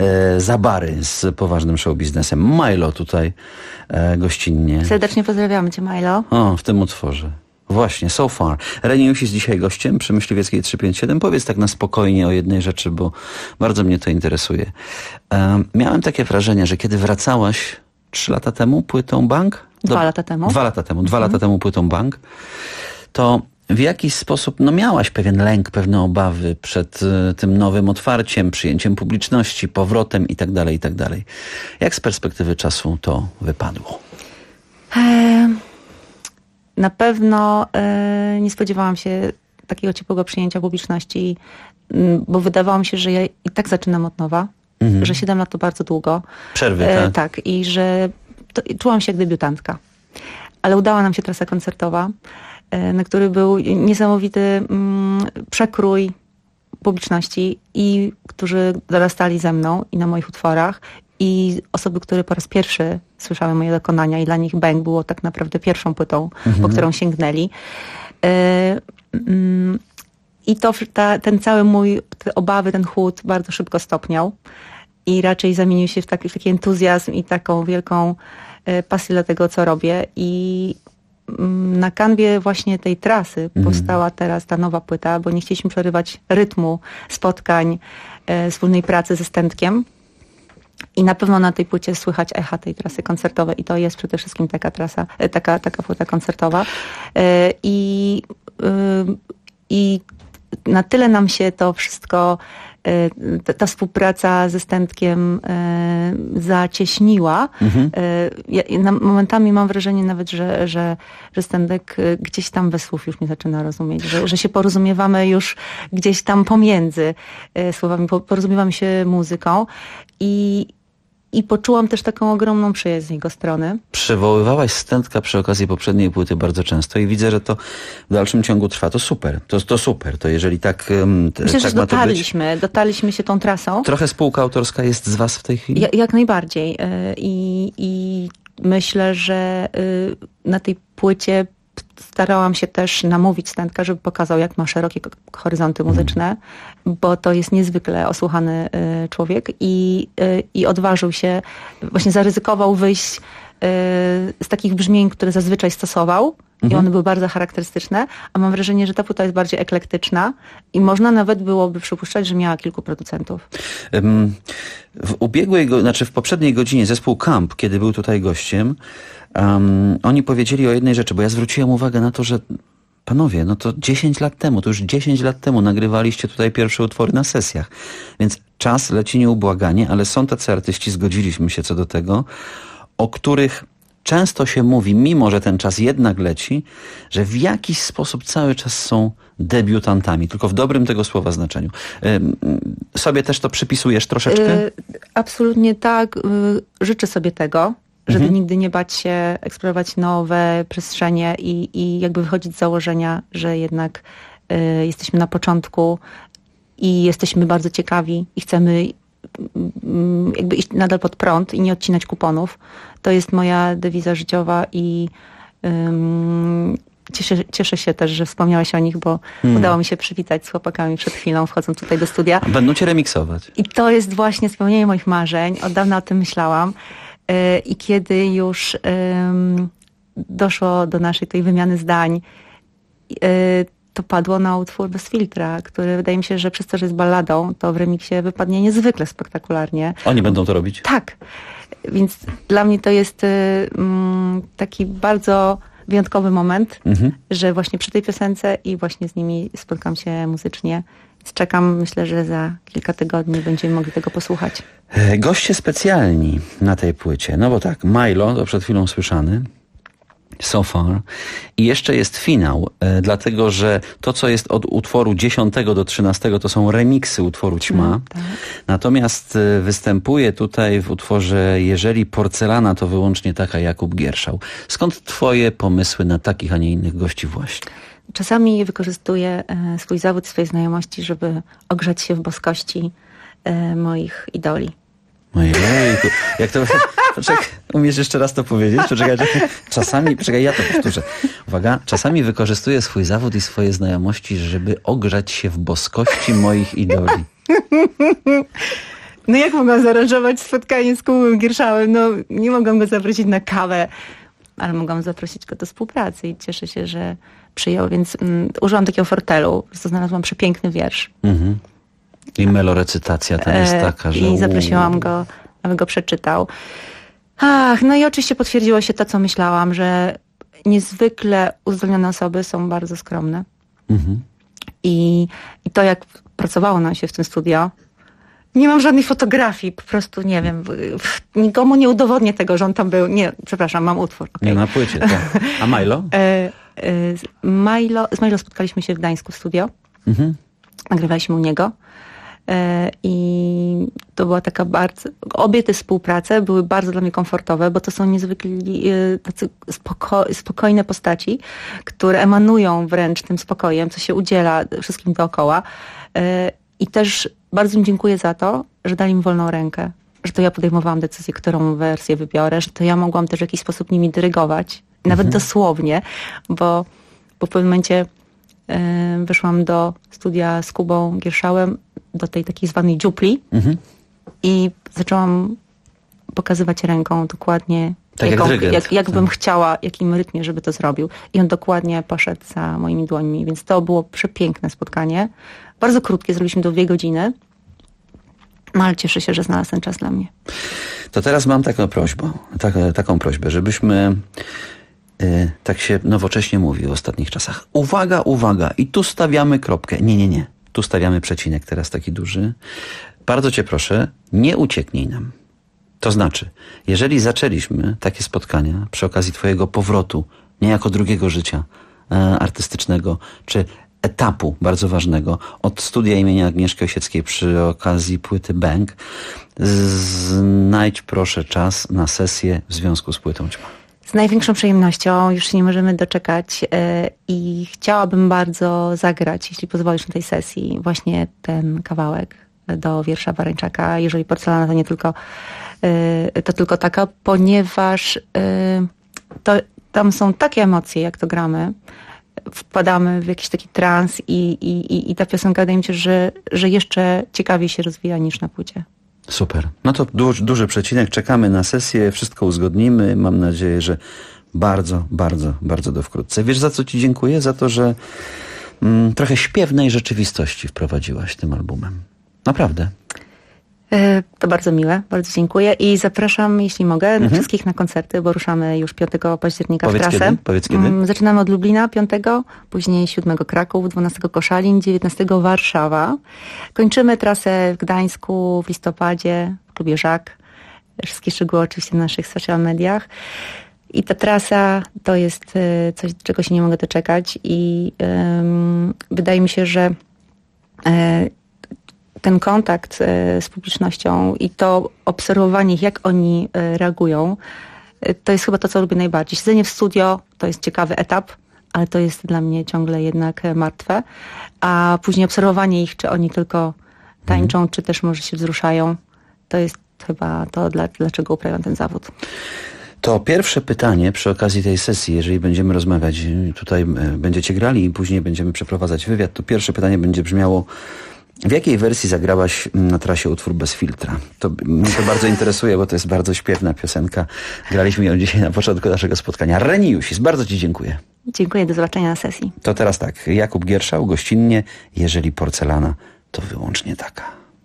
Speaker 1: za bary z poważnym show biznesem. Milo tutaj gościnnie.
Speaker 5: Serdecznie pozdrawiamy Cię, Milo.
Speaker 1: O, w tym utworze. Właśnie, So Far. Reniusz jest dzisiaj gościem przy Myśliwieckiej 357. Powiedz tak na spokojnie o jednej rzeczy, bo bardzo mnie to interesuje. Miałem takie wrażenie, że kiedy wracałaś 3 lata temu płytą Bank?
Speaker 5: 2 lata temu.
Speaker 1: 2 lata temu. 2 lata temu płytą Bank. To w jakiś sposób, no miałaś pewien lęk, pewne obawy przed tym nowym otwarciem, przyjęciem publiczności, powrotem i tak dalej, i tak dalej. Jak z perspektywy czasu to wypadło?
Speaker 5: Na pewno nie spodziewałam się takiego ciepłego przyjęcia publiczności, bo wydawało mi się, że ja i tak zaczynam od nowa, że 7 lat to bardzo długo.
Speaker 1: Przerwy, tak?
Speaker 5: Tak, i że czułam się jak debiutantka. Ale udała nam się trasa koncertowa na który był niesamowity przekrój publiczności i którzy dorastali ze mną i na moich utworach i osoby, które po raz pierwszy słyszały moje dokonania i dla nich Bang było tak naprawdę pierwszą płytą, po którą sięgnęli. I ten cały te obawy, ten chłód bardzo szybko stopniał i raczej zamienił się w taki entuzjazm i taką wielką pasję dla tego, co robię. I na kanwie właśnie tej trasy powstała teraz ta nowa płyta, bo nie chcieliśmy przerywać rytmu spotkań, wspólnej pracy ze Stędkiem. I na pewno na tej płycie słychać echa tej trasy koncertowej i to jest przede wszystkim taka trasa, taka płyta koncertowa. I na tyle nam się to wszystko, ta współpraca ze Stędkiem zacieśniła. Momentami mam wrażenie nawet, że Stędek gdzieś tam bez słów już mnie zaczyna rozumieć, że się porozumiewamy już gdzieś tam pomiędzy słowami, porozumiewamy się muzyką i poczułam też taką ogromną przyjaźń z jego strony.
Speaker 1: Przywoływałaś Stędka przy okazji poprzedniej płyty bardzo często i widzę, że to w dalszym ciągu trwa. To super. To super. To jeżeli tak
Speaker 5: myślę,
Speaker 1: tak
Speaker 5: że dotarliśmy się tą trasą.
Speaker 1: Trochę spółka autorska jest z was w tej chwili?
Speaker 5: Jak najbardziej. I myślę, że na tej płycie starałam się też namówić Stędka, żeby pokazał, jak ma szerokie horyzonty muzyczne, bo to jest niezwykle osłuchany człowiek i odważył się, właśnie zaryzykował wyjść z takich brzmień, które zazwyczaj stosował i one były bardzo charakterystyczne, a mam wrażenie, że ta płyta jest bardziej eklektyczna i można nawet byłoby przypuszczać, że miała kilku producentów.
Speaker 1: W poprzedniej godzinie zespół Camp, kiedy był tutaj gościem, oni powiedzieli o jednej rzeczy, bo ja zwróciłem uwagę na to, że panowie, no to 10 lat temu, to już 10 lat temu nagrywaliście tutaj pierwsze utwory na sesjach, więc czas leci nieubłaganie, ale są tacy artyści, zgodziliśmy się co do tego, o których często się mówi, mimo że ten czas jednak leci, że w jakiś sposób cały czas są debiutantami, tylko w dobrym tego słowa znaczeniu. Sobie też to przypisujesz troszeczkę?
Speaker 5: Absolutnie tak. Życzę sobie tego, żeby nigdy nie bać się eksplorować nowe przestrzenie i jakby wychodzić z założenia, że jednak jesteśmy na początku i jesteśmy bardzo ciekawi i chcemy jakby iść nadal pod prąd i nie odcinać kuponów. To jest moja dewiza życiowa i cieszę się też, że wspomniałeś o nich, bo udało mi się przywitać z chłopakami przed chwilą, wchodząc tutaj do studia.
Speaker 1: Będą cię remiksować.
Speaker 5: I to jest właśnie spełnienie moich marzeń. Od dawna o tym myślałam. I kiedy już doszło do naszej tej wymiany zdań, to padło na utwór Bez filtra, który wydaje mi się, że przez to, że jest balladą, to w remiksie wypadnie niezwykle spektakularnie.
Speaker 1: Oni będą to robić?
Speaker 5: Tak. Więc dla mnie to jest taki bardzo wyjątkowy moment, że właśnie przy tej piosence i właśnie z nimi spotkam się muzycznie. Więc czekam, myślę, że za kilka tygodni będziemy mogli tego posłuchać.
Speaker 1: Goście specjalni na tej płycie, no bo tak, Milo, to przed chwilą słyszany, So Far. I jeszcze jest finał, dlatego że to, co jest od utworu 10 do 13, to są remiksy utworu Ćma.
Speaker 5: Tak.
Speaker 1: Natomiast występuje tutaj w utworze Jeżeli porcelana, to wyłącznie taka Jakub Gierszał. Skąd twoje pomysły na takich, a nie innych gości właśnie?
Speaker 5: Czasami wykorzystuję swój zawód, swoje znajomości, żeby ogrzać się w boskości moich idoli.
Speaker 1: Ojejku, jak to... Poczekaj, umiesz jeszcze raz to powiedzieć? Poczekaj, ja to powtórzę. Uwaga, czasami wykorzystuję swój zawód i swoje znajomości, żeby ogrzać się w boskości moich idoli.
Speaker 5: No jak mogłam zaaranżować spotkanie z Kubą Gierszałem? No nie mogłam go zaprosić na kawę, ale mogłam zaprosić go do współpracy i cieszę się, że przyjął, więc użyłam takiego fortelu, to znalazłam przepiękny wiersz.
Speaker 1: I melorecytacja tam jest taka, że...
Speaker 5: I zaprosiłam go, aby go przeczytał. No i oczywiście potwierdziło się to, co myślałam, że niezwykle uzdolnione osoby są bardzo skromne. I to, jak pracowało nam się w tym studio, nie mam żadnej fotografii, po prostu nie wiem, nikomu nie udowodnię tego, że on tam był. Nie, przepraszam, mam utwór. Okay.
Speaker 1: Nie, na płycie, tak. A Milo?
Speaker 5: Z Milo spotkaliśmy się w Gdańsku w studio. Nagrywaliśmy u niego. I to była taka bardzo... Obie te współprace były bardzo dla mnie komfortowe, bo to są niezwykle tacy spokojne postaci, które emanują wręcz tym spokojem, co się udziela wszystkim dookoła. I też bardzo im dziękuję za to, że dali mi wolną rękę, że to ja podejmowałam decyzję, którą wersję wybiorę, że to ja mogłam też w jakiś sposób nimi dyrygować, nawet dosłownie, bo w pewnym momencie wyszłam do studia z Kubą Gierszałem, do tej takiej zwanej dziupli i zaczęłam pokazywać ręką dokładnie,
Speaker 1: tak
Speaker 5: jak bym chciała, jakim rytmie, żeby to zrobił. I on dokładnie poszedł za moimi dłońmi, więc to było przepiękne spotkanie. Bardzo krótkie, zrobiliśmy to 2 godziny, no ale cieszę się, że znalazł ten czas dla mnie.
Speaker 1: To teraz mam taką prośbę, żebyśmy, tak się nowocześnie mówi w ostatnich czasach, uwaga, uwaga, i tu stawiamy kropkę. Nie. Tu stawiamy przecinek, teraz taki duży. Bardzo cię proszę, nie ucieknij nam. To znaczy, jeżeli zaczęliśmy takie spotkania przy okazji twojego powrotu, niejako drugiego życia artystycznego, czy etapu bardzo ważnego, od studia imienia Agnieszki Osieckiej przy okazji płyty Bang, znajdź proszę czas na sesję w związku z płytą Ćma.
Speaker 5: Z największą przyjemnością, już się nie możemy doczekać i chciałabym bardzo zagrać, jeśli pozwolisz, na tej sesji właśnie ten kawałek do wiersza Barańczaka. Jeżeli porcelana, to nie tylko to tylko taka, ponieważ tam są takie emocje, jak to gramy. Wpadamy w jakiś taki trans i ta piosenka, wydaje mi się, że jeszcze ciekawiej się rozwija niż na płycie.
Speaker 1: Super. No to duży przecinek. Czekamy na sesję, wszystko uzgodnimy. Mam nadzieję, że bardzo, bardzo, bardzo do wkrótce. Wiesz, za co ci dziękuję? Za to, że trochę śpiewnej rzeczywistości wprowadziłaś tym albumem. Naprawdę.
Speaker 5: To bardzo miłe, bardzo dziękuję i zapraszam, jeśli mogę, wszystkich na koncerty, bo ruszamy już 5 października w trasę.
Speaker 1: Powiedz kiedy?
Speaker 5: Zaczynamy od Lublina 5, później 7 Kraków, 12 Koszalin, 19 Warszawa. Kończymy trasę w Gdańsku w listopadzie w klubie Żak. Wszystkie szczegóły oczywiście na naszych social mediach. I ta trasa to jest coś, czego się nie mogę doczekać i wydaje mi się, że ten kontakt z publicznością i to obserwowanie, jak oni reagują, to jest chyba to, co lubię najbardziej. Siedzenie w studio to jest ciekawy etap, ale to jest dla mnie ciągle jednak martwe. A później obserwowanie ich, czy oni tylko tańczą, czy też może się wzruszają, to jest chyba to, dlaczego uprawiam ten zawód.
Speaker 1: To pierwsze pytanie przy okazji tej sesji, jeżeli będziemy rozmawiać, tutaj będziecie grali i później będziemy przeprowadzać wywiad, to pierwsze pytanie będzie brzmiało: w jakiej wersji zagrałaś na trasie utwór Bez filtra? To mnie to bardzo interesuje, bo to jest bardzo śpiewna piosenka. Graliśmy ją dzisiaj na początku naszego spotkania. Reni Jusis, bardzo ci dziękuję.
Speaker 5: Dziękuję, do zobaczenia na sesji.
Speaker 1: To teraz tak, Jakub Gierszał, gościnnie, jeżeli porcelana, to wyłącznie taka.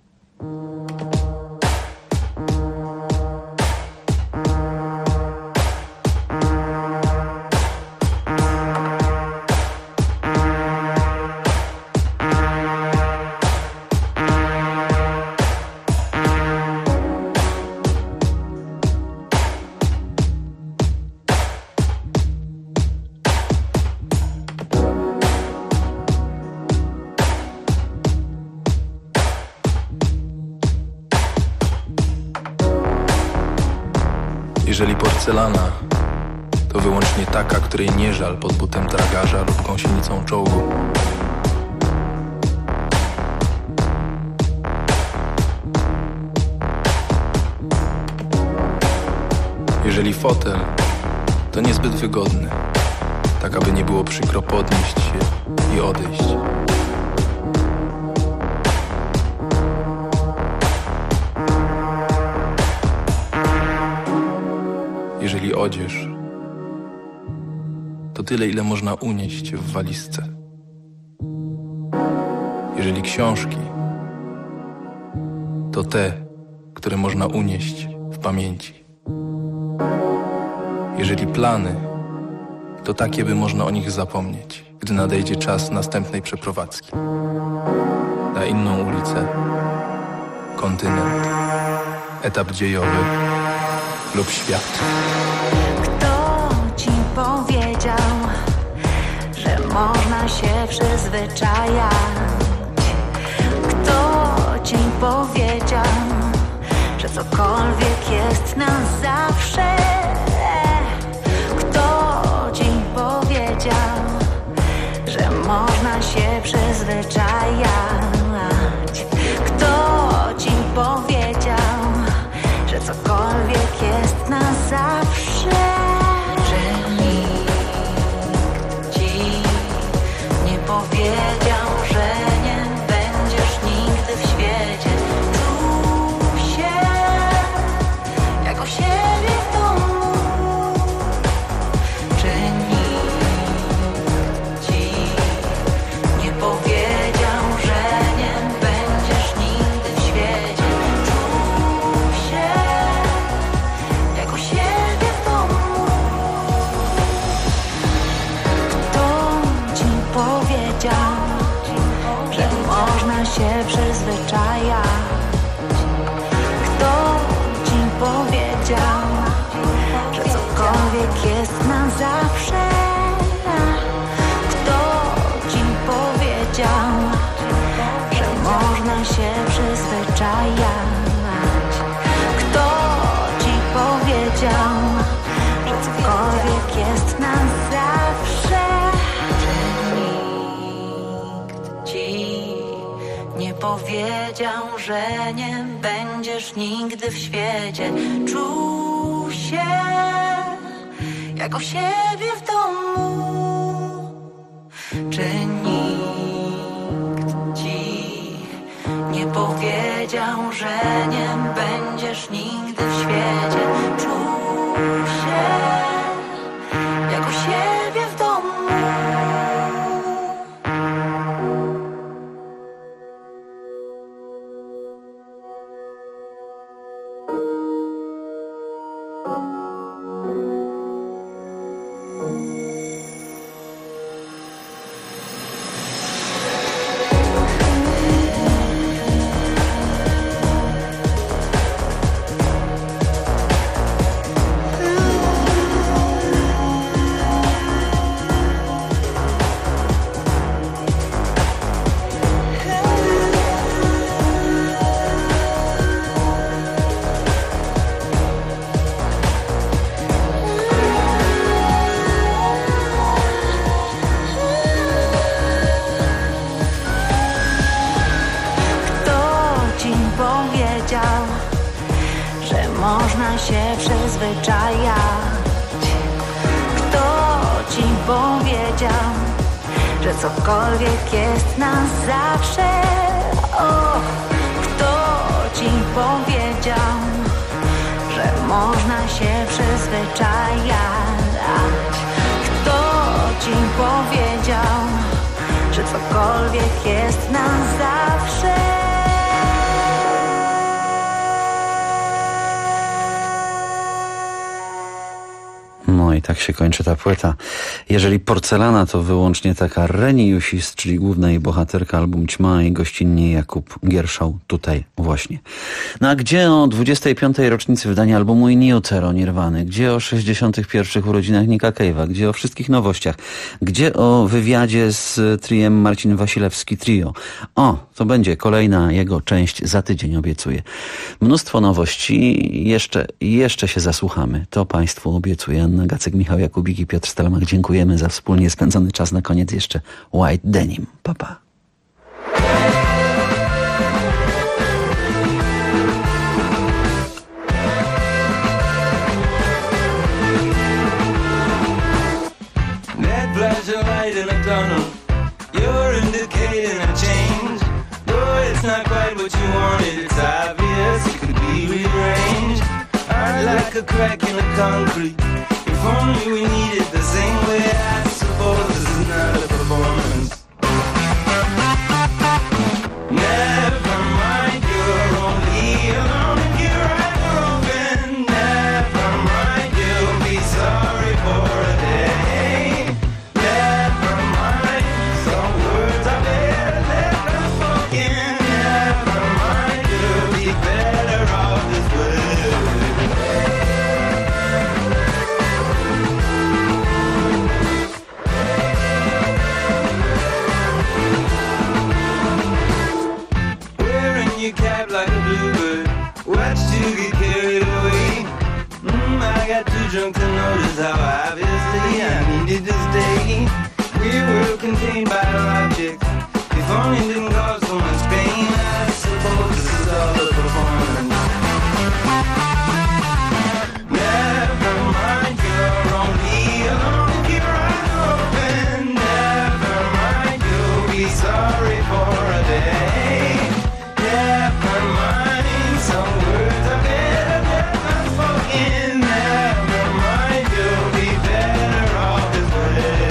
Speaker 3: Jeżeli porcelana, to wyłącznie taka, której nie żal pod butem tragarza lub gąsienicą czołgu. Jeżeli fotel, to niezbyt wygodny, tak aby nie było przykro podnieść się i odejść. Jeżeli odzież, to tyle, ile można unieść w walizce. Jeżeli książki, to te, które można unieść w pamięci. Jeżeli plany, to takie, by można o nich zapomnieć, gdy nadejdzie czas następnej przeprowadzki. Na inną ulicę, kontynent, etap dziejowy lub świat.
Speaker 6: Kto ci powiedział, że można się przyzwyczajać? Kto ci powiedział, cokolwiek jest na zawsze. Kto ci powiedział, że można się przyzwyczajać? Kto ci powiedział, że cokolwiek jest na zawsze? Że nikt ci nie powiedział, że nie będziesz nigdy w świecie czuł się jak u siebie w domu. Czy nikt ci nie powiedział, że nie będziesz nigdy w świecie czuł się jak u siebie w domu? Kto ci powiedział, że można się przyzwyczajać? Kto ci powiedział, że cokolwiek jest na zawsze? Kto ci powiedział, że można się przyzwyczajać? Kto ci powiedział, że cokolwiek jest na zawsze? Nikt ci nie powiedział, że nie będziesz nigdy w świecie czuł się jak u siebie w domu. Czy nikt ci nie powiedział, że nie będziesz nigdy w świecie czuł się jak u siebie w domu? Że można się przyzwyczajać? Kto ci powiedział, że cokolwiek jest na zawsze? O, kto ci powiedział, że można się przyzwyczajać? Kto ci powiedział, że cokolwiek jest na zawsze?
Speaker 1: No i tak się kończy ta płyta. Jeżeli Porcelana, to wyłącznie taka Reni Jusis, czyli główna jej bohaterka, album Ćma, i gościnnie Jakub Gierszał tutaj właśnie. No a gdzie o 25. rocznicy wydania albumu In Utero Nirwany? Gdzie o 61. urodzinach Nicka Cave'a? Gdzie o wszystkich nowościach? Gdzie o wywiadzie z triem Marcin Wasilewski Trio? O, to będzie kolejna jego część za tydzień, obiecuję. Mnóstwo nowości, jeszcze się zasłuchamy. To Państwu obiecuję. Anna Gacek, Michał Jakubik i Piotr Stelmach. Dziękujemy za wspólnie spędzony czas. Na koniec jeszcze White Denim. Pa, pa.
Speaker 12: Like a crack in the concrete. If only we needed the same way. I suppose this is not a performance. Never mind, you're only alone if you're ever open. Never mind, you'll be sorry for a day. Never mind, some words are better left unspoken. Never mind, you'll be better off this way. drunk to notice how obviously I needed to stay. We were contained by logic. If only it didn't cause so much pain, I suppose this is all a performance. Never mind, you're only alone if you're eyes open. Never mind, you'll be sorry for a day. Never mind, some words are better than unspoken. Never mind, you'll be better off this way.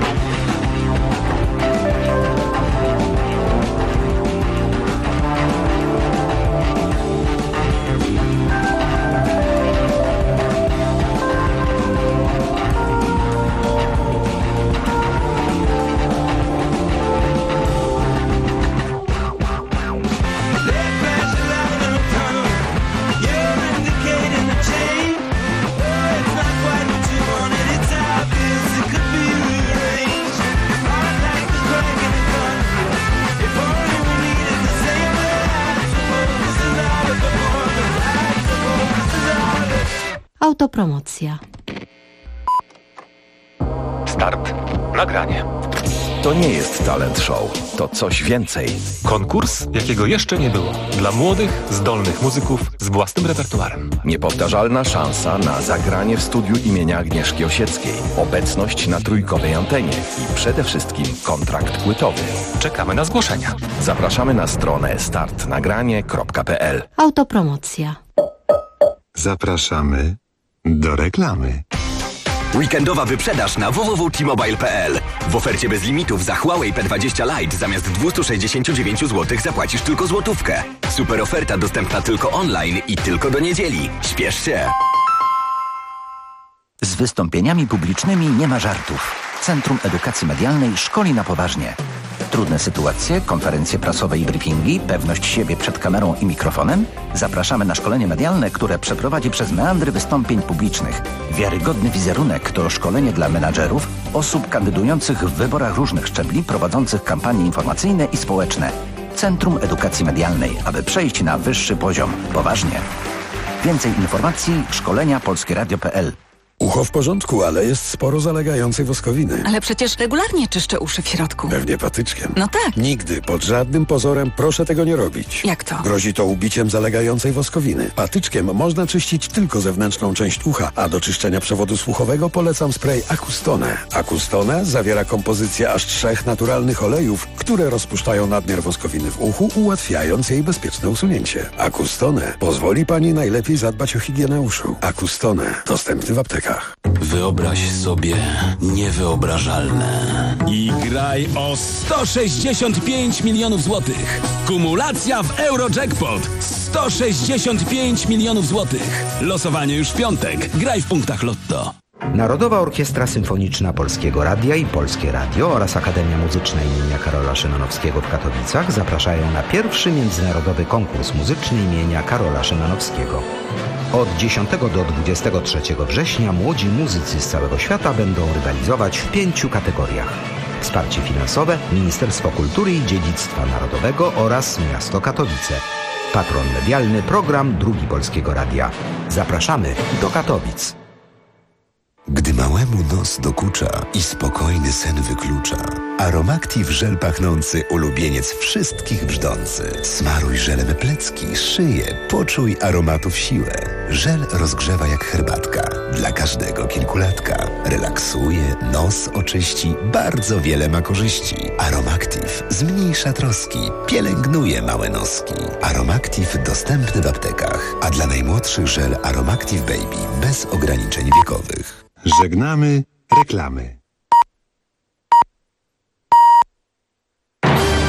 Speaker 13: Autopromocja.
Speaker 14: Start. Nagranie. To nie jest talent show. To coś więcej.
Speaker 16: Konkurs, jakiego jeszcze nie było. Dla młodych, zdolnych muzyków z własnym repertuarem.
Speaker 14: Niepowtarzalna szansa na zagranie w studiu imienia Agnieszki Osieckiej. Obecność na trójkowej antenie i przede wszystkim kontrakt płytowy.
Speaker 16: Czekamy na zgłoszenia.
Speaker 14: Zapraszamy na stronę startnagranie.pl.
Speaker 13: Autopromocja.
Speaker 2: Zapraszamy do reklamy.
Speaker 17: Weekendowa wyprzedaż na www.t-mobile.pl. W ofercie bez limitów za Huawei P20 Lite zamiast 269 zł zapłacisz tylko złotówkę. Super oferta dostępna tylko online i tylko do niedzieli. Śpiesz się!
Speaker 25: Z wystąpieniami publicznymi nie ma żartów. Centrum Edukacji Medialnej szkoli na poważnie. Trudne sytuacje, konferencje prasowe i briefingi, pewność siebie przed kamerą i mikrofonem? Zapraszamy na szkolenie medialne, które przeprowadzi przez meandry wystąpień publicznych. Wiarygodny wizerunek to szkolenie dla menadżerów, osób kandydujących w wyborach różnych szczebli, prowadzących kampanie informacyjne i społeczne. Centrum Edukacji Medialnej, aby przejść na wyższy poziom. Poważnie. Więcej informacji szkolenia polskieradio.pl.
Speaker 26: Ucho w porządku, ale jest sporo zalegającej woskowiny.
Speaker 19: Ale przecież regularnie czyszczę uszy w środku.
Speaker 26: Pewnie patyczkiem.
Speaker 19: No tak.
Speaker 26: Nigdy, pod żadnym pozorem proszę tego nie robić.
Speaker 19: Jak to?
Speaker 26: Grozi to ubiciem zalegającej woskowiny. Patyczkiem można czyścić tylko zewnętrzną część ucha, a do czyszczenia przewodu słuchowego polecam spray Acustone. Acustone zawiera kompozycję aż 3 naturalnych olejów, które rozpuszczają nadmiar woskowiny w uchu, ułatwiając jej bezpieczne usunięcie. Acustone pozwoli Pani najlepiej zadbać o higienę uszu. Acustone dostępny w aptekach.
Speaker 15: Wyobraź sobie niewyobrażalne i graj o 165 milionów złotych. Kumulacja w Eurojackpot 165 milionów złotych. Losowanie już w piątek. Graj w punktach Lotto.
Speaker 27: Narodowa Orkiestra Symfoniczna Polskiego Radia i Polskie Radio oraz Akademia Muzyczna imienia Karola Szymanowskiego w Katowicach zapraszają na pierwszy międzynarodowy konkurs muzyczny imienia Karola Szymanowskiego. Od 10 do 23 września młodzi muzycy z całego świata będą rywalizować w 5 kategoriach. Wsparcie finansowe, Ministerstwo Kultury i Dziedzictwa Narodowego oraz Miasto Katowice. Patron medialny, program Drugi Polskiego Radia. Zapraszamy do Katowic.
Speaker 28: Gdy małemu nos dokucza i spokojny sen wyklucza, Aromactive żel pachnący, ulubieniec wszystkich brzdący. Smaruj żelem plecki, szyję, poczuj aromatów siłę. Żel rozgrzewa jak herbatka, dla każdego kilkulatka. Relaksuje, nos oczyści, bardzo wiele ma korzyści. Aromactive zmniejsza troski, pielęgnuje małe noski. Aromactive dostępny w aptekach, a dla najmłodszych żel Aromactive Baby bez ograniczeń wiekowych.
Speaker 2: Żegnamy reklamy.